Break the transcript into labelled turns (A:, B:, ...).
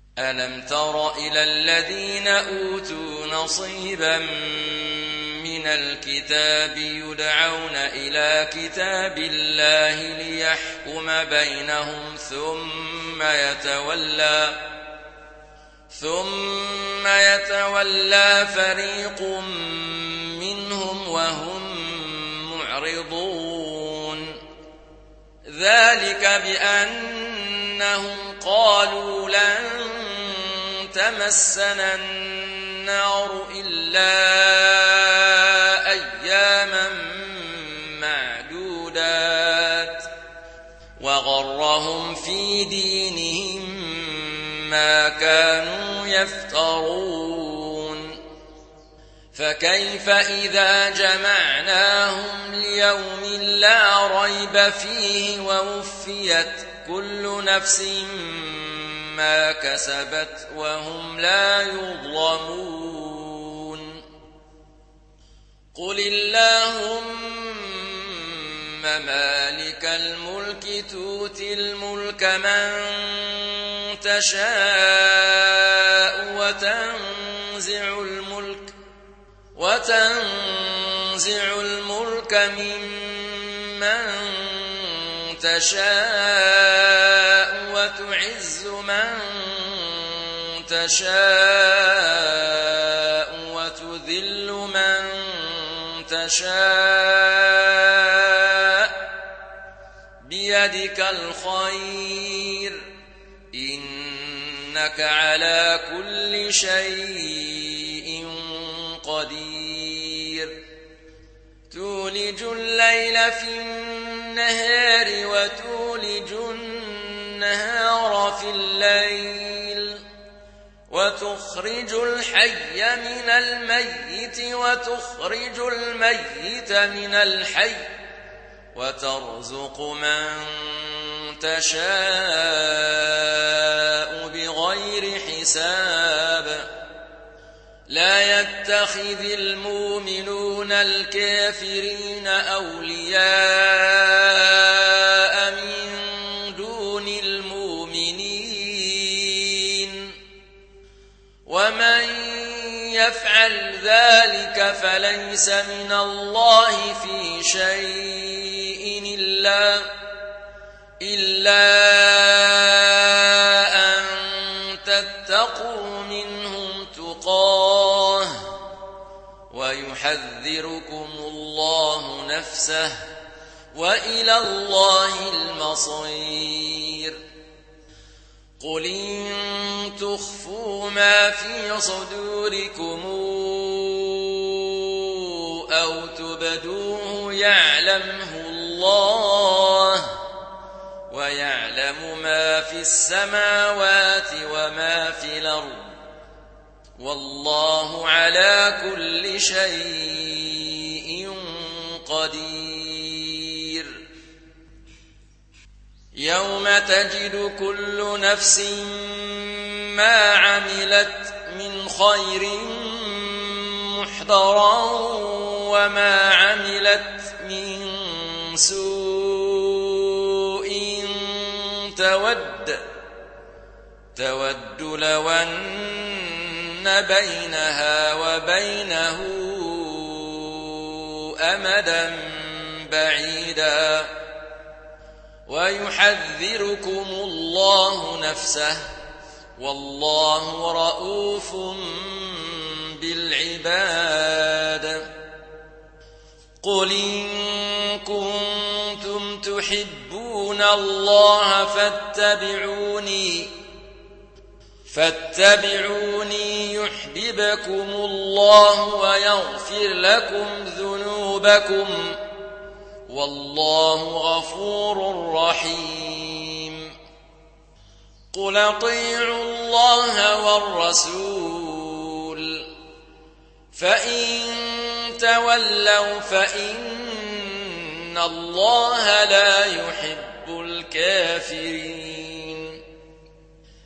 A: ألم تر إلى الذين أوتوا نصيبا من الكتاب يدعون إلى كتاب الله ليحكم بينهم ثم يتولى فريق منهم وهم معرضون ذلك بأنهم قالوا لن تمسنا النار إلا أياما معدودات وغرهم في دينهم ما كانوا يفترون فكيف إذا جمعناهم ليوم لا ريب فيه ووفيت كل نفس ما كسبت وهم لا يظلمون قل اللهم مالك الملك تؤتي الملك من تشاء وتنزع الملك ممن تشاء وتعز من تشاء وتذل من تشاء بيدك الخير إنك على كل شيء قدير تولج الليل في النهار وتولج النهار في الليل وتخرج الحي من الميت وتخرج الميت من الحي وترزق من تشاء بغير حساب لا يتخذ المؤمنون الكافرين أولياء من دون المؤمنين ومن يفعل ذلك فليس من الله في شيء إلا أن تتقوا منهم تقاه ويحذركم الله نفسه وإلى الله المصير قل إن تخفوا ما في صدوركم أو تبدوه يعلمه الله ويعلم ما في السماوات وما في الأرض والله على كل شيء قدير يوم تجد كل نفس ما عملت من خير محضرا وما عملت من سوء تود لو أن بينها وبينه أمدا بعيدا ويحذركم الله نفسه والله رؤوف بالعباد قل إن كنتم تحبون الله فاتبعوني يحببكم الله ويغفر لكم ذنوبكم والله غفور رحيم قل اطيعوا الله والرسول فإن تولوا فإن الله لا يحب الكافرين